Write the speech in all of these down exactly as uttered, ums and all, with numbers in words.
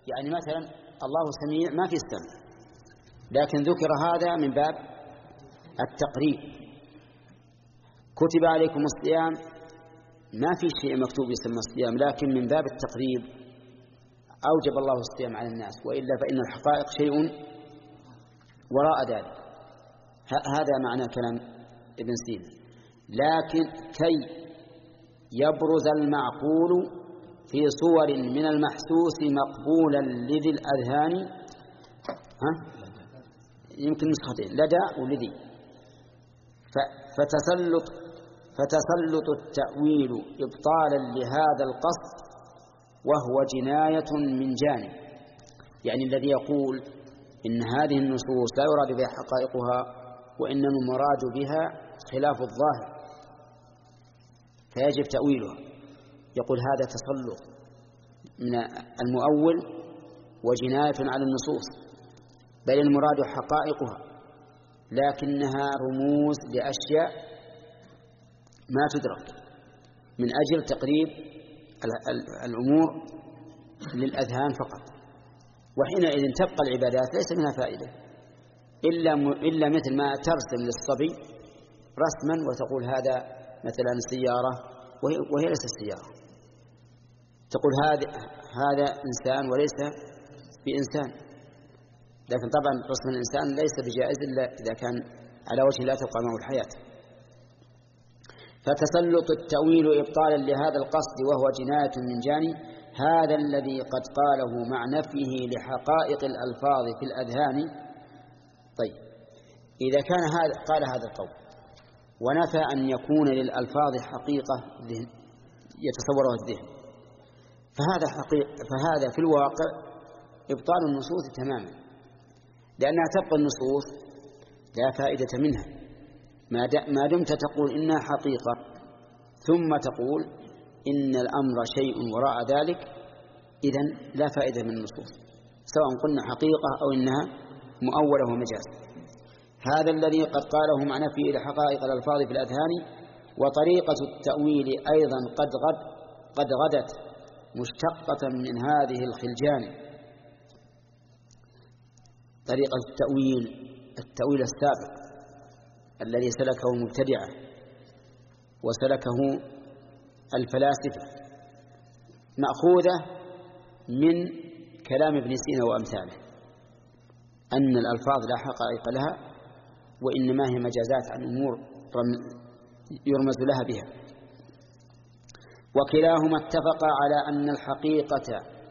يعني مثلا الله سميع ما في السمع، لكن ذكر هذا من باب التقريب. كتب عليكم الصيام، ما في شيء مكتوب يسمى الصيام، لكن من باب التقريب أوجب الله الصيام على الناس، وإلا فإن الحقائق شيء وراء ذلك. هذا معنى كلام ابن سينا. لكن كي يبرز المعقول في صور من المحسوس مقبولا لذي الأذهان، ها؟ يمكن نسختين، لدى ولذي. فتسلط فتسلط التأويل إبطالا لهذا القصد وهو جناية من جانب، يعني الذي يقول إن هذه النصوص لا يراد بها حقائقها وإنما المراد بها خلاف الظاهر فيجب تأويلها، يقول هذا تسلط من المؤول وجناية على النصوص، بل المراد حقائقها لكنها رموز لأشياء ما تدرك من أجل تقريب الأمور للأذهان فقط. وحينئذ تبقى العبادات ليس منها فائدة إلا, إلا مثل ما ترسم للصبي رسما وتقول هذا مثلا سيارة وهي, وهي ليست سيارة، تقول هذا هذا إنسان وليس بإنسان، لكن طبعا رسم الإنسان ليس بجائز إلا إذا كان على وجه لا تبقى معه الحياة. فتسلط التأويل إبطالا لهذا القصد وهو جناية من جانب هذا الذي قد قاله مع نفيه لحقائق الألفاظ في الأذهان. طيب، إذا كان هذا قال هذا القول ونفى أن يكون للألفاظ حقيقة يتصورها الذهن، فهذا حقيقة، فهذا في الواقع إبطال النصوص تماما، لأنها تبقى النصوص لا فائدة منها ما دمت تقول إنها حقيقة ثم تقول إن الأمر شيء وراء ذلك، إذن لا فائدة من النصوص سواء قلنا حقيقة أو إنها مؤولة ومجاز. هذا الذي قد قاله مع نفيه لحقائق الألفاظ في الأذهان. وطريقة التأويل أيضا قد غد قد غدت مشتقة من هذه الخلجان. طريقة التأويل التأويل السابق الذي سلكه المبتدعة وسلكه الفلاسفة مأخوذة من كلام ابن سينا وأمثاله، أن الألفاظ لا حقائق لها وإنما هي مجازات عن أمور يرمز لها بها. وكلاهما اتفقا على أن الحقيقة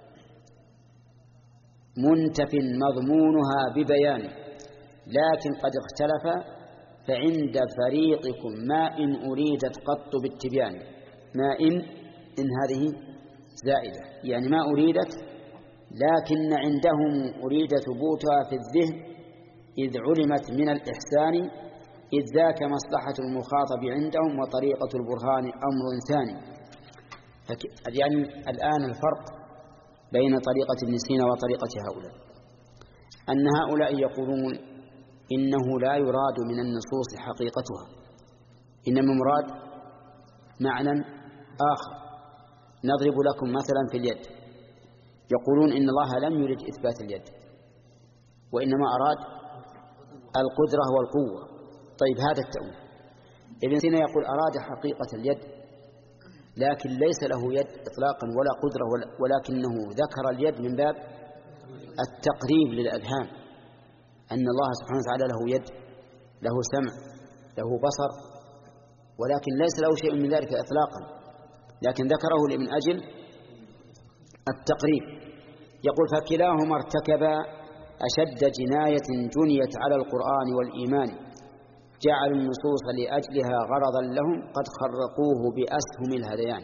منتف مضمونها ببيان، لكن قد اختلف فعند فريقكم ما إن أريدت قط بالتبيان. ما إن إن هذه زائدة، يعني ما أريدت، لكن عندهم أريد ثبوتها في الذهن إذ علمت من الإحسان، إذ ذاك مصلحة المخاطب عندهم وطريقة البرهان أمر ثاني. يعني الآن الفرق بين طريقة ابن سينا وطريقة هؤلاء أن هؤلاء يقولون إنه لا يراد من النصوص حقيقتها، إنما مراد معنى آخر. نضرب لكم مثلا في اليد، يقولون إن الله لم يرد إثبات اليد وإنما أراد القدرة والقوة. طيب، هذا التأويل. ابن سينا يقول أراد حقيقة اليد لكن ليس له يد إطلاقا ولا قدرة، ولكنه ذكر اليد من باب التقريب للأذهان، أن الله سبحانه وتعالى له يد، له سمع، له بصر، ولكن ليس له شيء من ذلك إطلاقا، لكن ذكره من أجل التقريب. يقول فكلاهما ارتكبا أشد جناية جنيت على القرآن والإيمان، جعلوا النصوص لأجلها غرضا لهم قد خرقوه بأسهم الهذيان،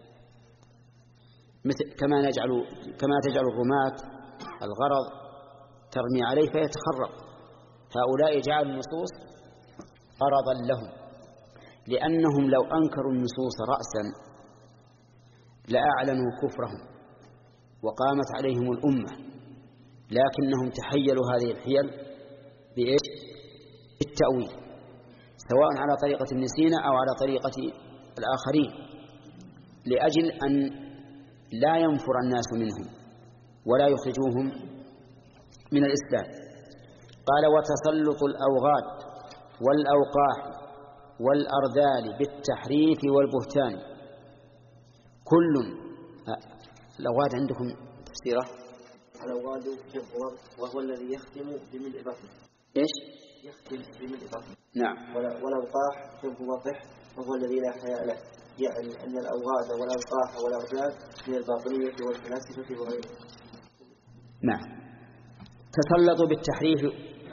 مثل كما نجعل كما تجعل الرماة الغرض ترمي عليه فيتخرق، هؤلاء جعلوا النصوص غرضا لهم، لأنهم لو أنكروا النصوص رأسا لأعلنوا كفرهم وقامت عليهم الأمة، لكنهم تحيلوا هذه الحيل بإيش؟ بالتأويل، سواء على طريقة ابن سينا أو على طريقة الآخرين، لأجل أن لا ينفر الناس منهم ولا يخرجوهم من الإسلام. قال وتسلط الأوغاد والأوقاح والأرذال بالتحريف والبهتان كل. الأوغاد عندكم تفسيره؟ الأوغاد وهو الذي يختم بملء بطنه. إيش؟ يختم بملء بطنه. نعم. والأوقاح جنب وضح وهو الذي لا حياء له، يعني أن الأوغاد والأوقاح والأرذال من الباطنية والفلاسفة وغيرهم. نعم. تسلطوا بالتحريف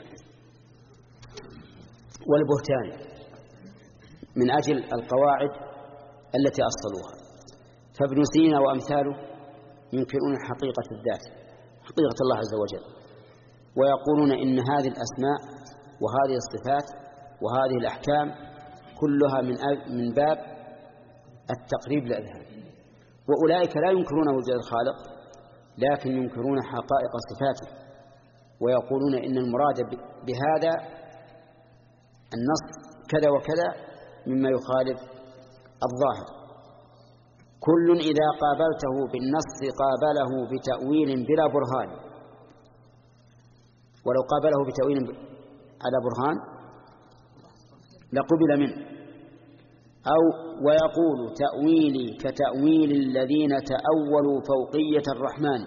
والبهتان من أجل القواعد التي أصلوها. فابن سينا وأمثاله ينكرون حقيقة الذات، حقيقة الله عز وجل، ويقولون إن هذه الأسماء وهذه الصفات وهذه الأحكام كلها من من باب التقريب للأذهان. وأولئك لا ينكرون وجود الخالق، لكن ينكرون حقائق صفاته، ويقولون إن المراد بهذا النص كذا وكذا مما يخالف الظاهر. كل إذا قابلته بالنص قابله بتأويل بلا برهان، ولو قابله بتأويل على برهان لقبل منه. أو ويقول تأويلي كتأويل الذين تأولوا فوقية الرحمن،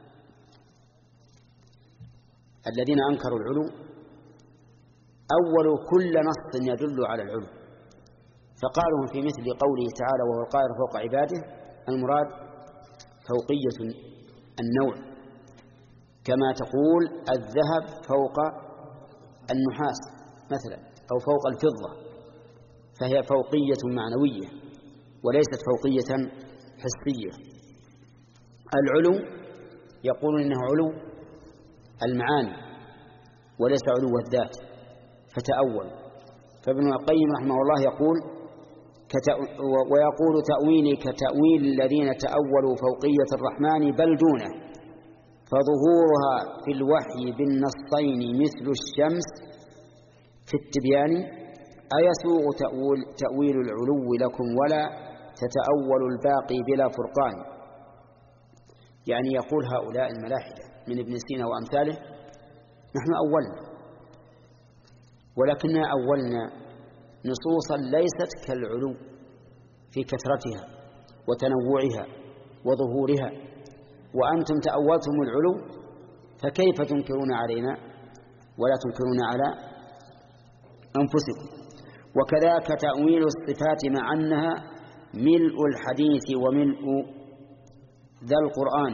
الذين أنكروا العلو أولوا كل نص يدل على العلو، فقالوا في مثل قوله تعالى وهو القاهر فوق عباده المراد فوقية النوع، كما تقول الذهب فوق النحاس مثلا أو فوق الفضة، فهي فوقية معنوية وليست فوقية حسية. العلو يقول إنه علو المعاني وليس علو الذات، فتأول. فابن القيم رحمه الله يقول ويقول تأويلي كتأويل الذين تأولوا فوقية الرحمن بل دونه، فظهورها في الوحي بالنصين مثل الشمس في التبيان، أيسوغ تأويل, تأويل العلو لكم ولا تتأول الباقي بلا فرقان. يعني يقول هؤلاء الملاحدة من ابن سينا وأمثاله نحن أولنا، ولكننا أولنا نصوصا ليست كالعلو في كثرتها وتنوعها وظهورها، وأنتم تأولتم العلو، فكيف تنكرون علينا ولا تنكرون على أنفسكم؟ وكذاك تأويل الصفات مع أنها ملء الحديث وملء ذا القرآن.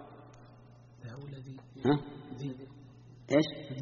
ها؟ إيش؟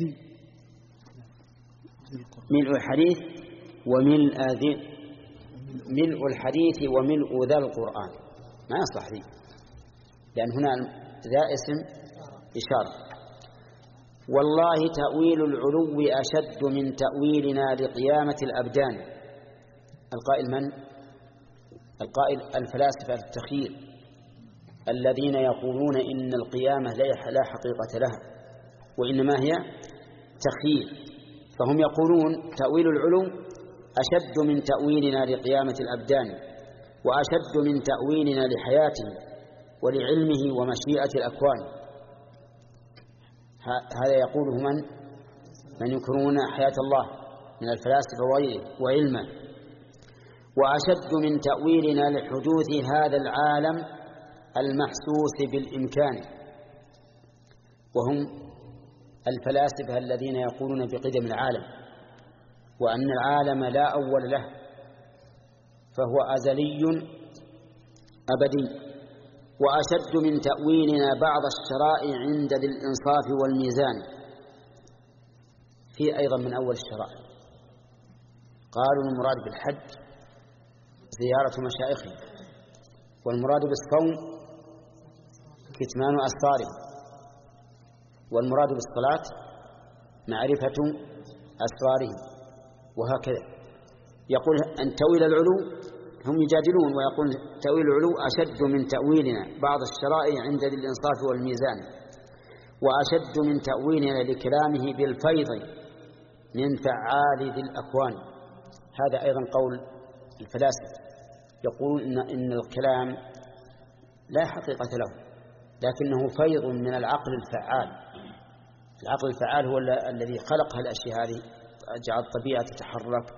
ملء الحديث وملء ذي ملء الحديث وملء ذا القرآن ما يصلح ذي، لأن هنا ذا اسم إشارة. والله تأويل العلو أشد من تأويلنا لقيامة الأبدان. القائل من؟ القائل الفلاسفة التخيل الذين يقولون إن القيامة لا حقيقة لها وإنما هي تخيل، فهم يقولون تأويل العلو أشد من تأويلنا لقيامة الأبدان، وأشد من تأويلنا لحياته ولعلمه ومشيئة الأكوان. هذا يقوله من من ينكرون حياة الله من الفلاسفة وغيره وعلمه. وأشد من تأويلنا لحدوث هذا العالم المحسوس بالإمكان، وهم الفلاسفة الذين يقولون بقدم العالم وأن العالم لا أول له فهو أزلي أبدي. وأشد من تأويلنا بعض الشرائع عند الإنصاف والميزان. في أيضا من أول الشرائع قالوا المراد بالحج زيارة مشايخهم، والمراد بالصوم كتمان أسرارهم، والمراد بالصلاة معرفة أسرارهم، وهكذا. يقول أن تأويل العلو هم يجادلون ويقول تأويل العلو أشد من تأويلنا بعض الشرائع عند الإنصاف والميزان، وأشد من تأويلنا لكلامه بالفيض من فعال ذي الأكوان. هذا أيضا قول الفلاسفة، يقولون إن, إن الكلام لا حقيقة له لكنه فيض من العقل الفعال. العقل الفعال هو الذي خلق هالأشياء هذه، جعل الطبيعة تتحرك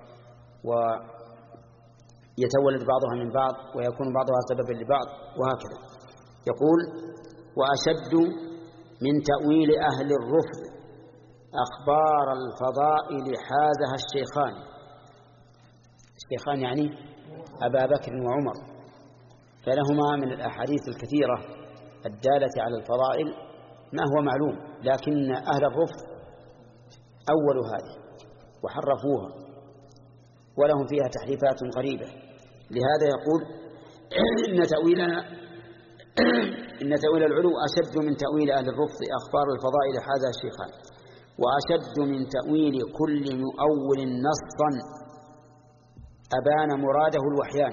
ويتولد بعضها من بعض ويكون بعضها سببا لبعض وهكذا. يقول: وأشد من تأويل أهل الرفض أخبار الفضائل حازها الشيخان. الشيخان يعني أبا بكر وعمر، فلهما من الأحاديث الكثيرة الدالة على الفضائل ما هو معلوم، لكن أهل الرفض أولوا هذه وحرفوها ولهم فيها تحريفات غريبة. لهذا يقول: إن تأويلنا إن تأويل العلو أشد من تأويل أهل الرفض أخبار الفضائل حازها الشيخان، وأشد من تأويل كل مؤول نصا أبان مراده الوحيان.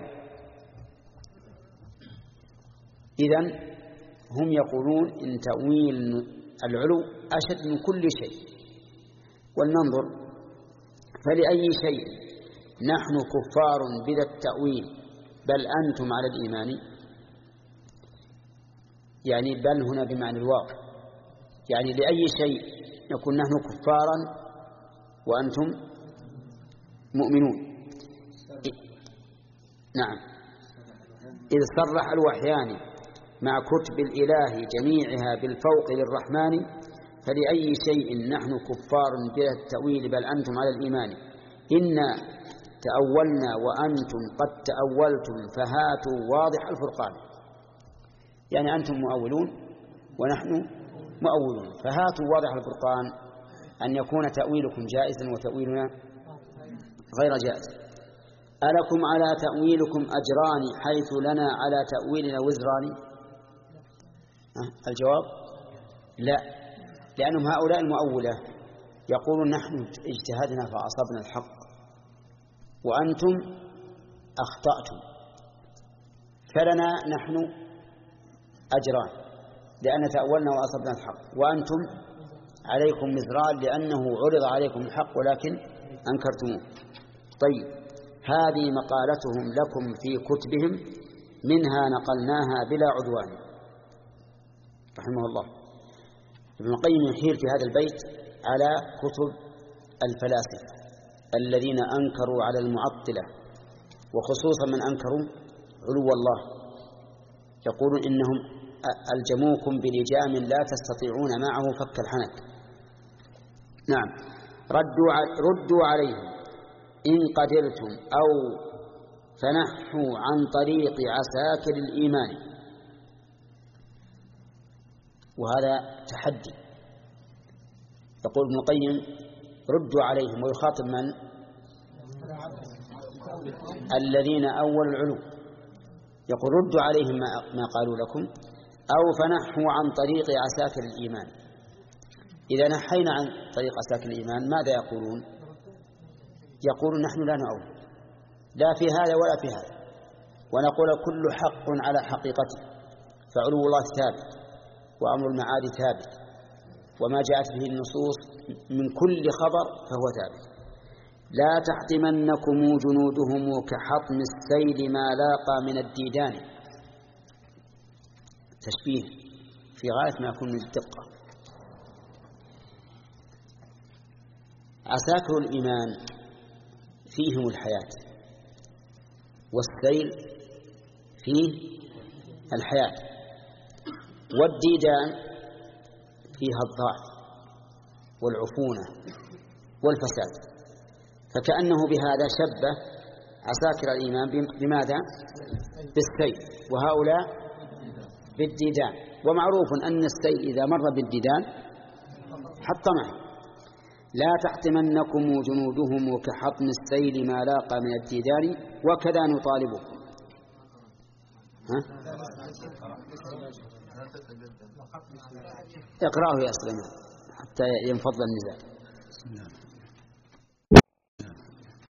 إذن هم يقولون إن تأويل العلو أشد من كل شيء. ولننظر: فلأي شيء نحن كفار بذا التأويل بل أنتم على الإيمان؟ يعني بل هنا بمعنى الواو، يعني لأي شيء نكون نحن كفارا وأنتم مؤمنون. نعم، إذ صرح الوحيان مع كتب الإله جميعها بالفوق للرحمن، فلأي شيء نحن كفار بلا التأويل بل أنتم على الإيمان. إنا تأولنا وأنتم قد تأولتم فهاتوا واضح الفرقان. يعني أنتم مؤولون ونحن مؤولون، فهاتوا واضح الفرقان، أن يكون تأويلكم جائزا وتأويلنا غير جائز. ألكم على تأويلكم أجران حيث لنا على تأويلنا وزران؟ الجواب: لا، لأنهم هؤلاء المؤولة يقولون نحن اجتهدنا فأصبنا الحق وأنتم أخطأتم، فلنا نحن أجران لأن تأولنا وأصبنا الحق، وأنتم عليكم مزران لأنه عرض عليكم الحق ولكن أنكرتموه. طيب، هذه مقالتهم لكم في كتبهم، منها نقلناها بلا عدوان. رحمه الله. ابن القيم يحيل في هذا البيت على كتب الفلاسفة الذين أنكروا على المعطلة، وخصوصا من أنكروا علو الله، يقولون إنهم ألجموكم بلجام لا تستطيعون معه فك الحنك. نعم، ردوا ردوا عليهم إن قدرتم أو فنحوا عن طريق عساكر الإيمان. وهذا تحدي. يقول ابن القيم: ردوا عليهم، ويخاطب من؟ الذين أولوا العلو. يقول: ردوا عليهم ما قالوا لكم، أو فنحوا عن طريق عساكر الإيمان. إذا نحينا عن طريق عساكر الإيمان ماذا يقولون؟ يقولون نحن لا نؤول لا في هذا ولا في هذا، ونقول كل حق على حقيقته، فعلو الله ثابت وأمر المعاد ثابت، وما جاءت به النصوص من كل خبر فهو ثابت. لا تحطمنكم جنودهم كحطم السيل ما لاقى من الديدان. تشبيه في غاية ما يكون من الدقة. عساكر الإيمان فيهم الحياة، والسيل فيه الحياة، والديدان فيها الضعف والعفونة والفساد. فكأنه بهذا شبه عساكر الإيمان بماذا؟ بالسيل، وهؤلاء بالديدان. ومعروف أن السيل إذا مر بالديدان حطمه. لا تحطمنكم جنودهم كحطم السيل ما لاقى من الديدان وكذا نطالبكم. ها؟ اقرأه يا سليمان حتى ينفض النزاع.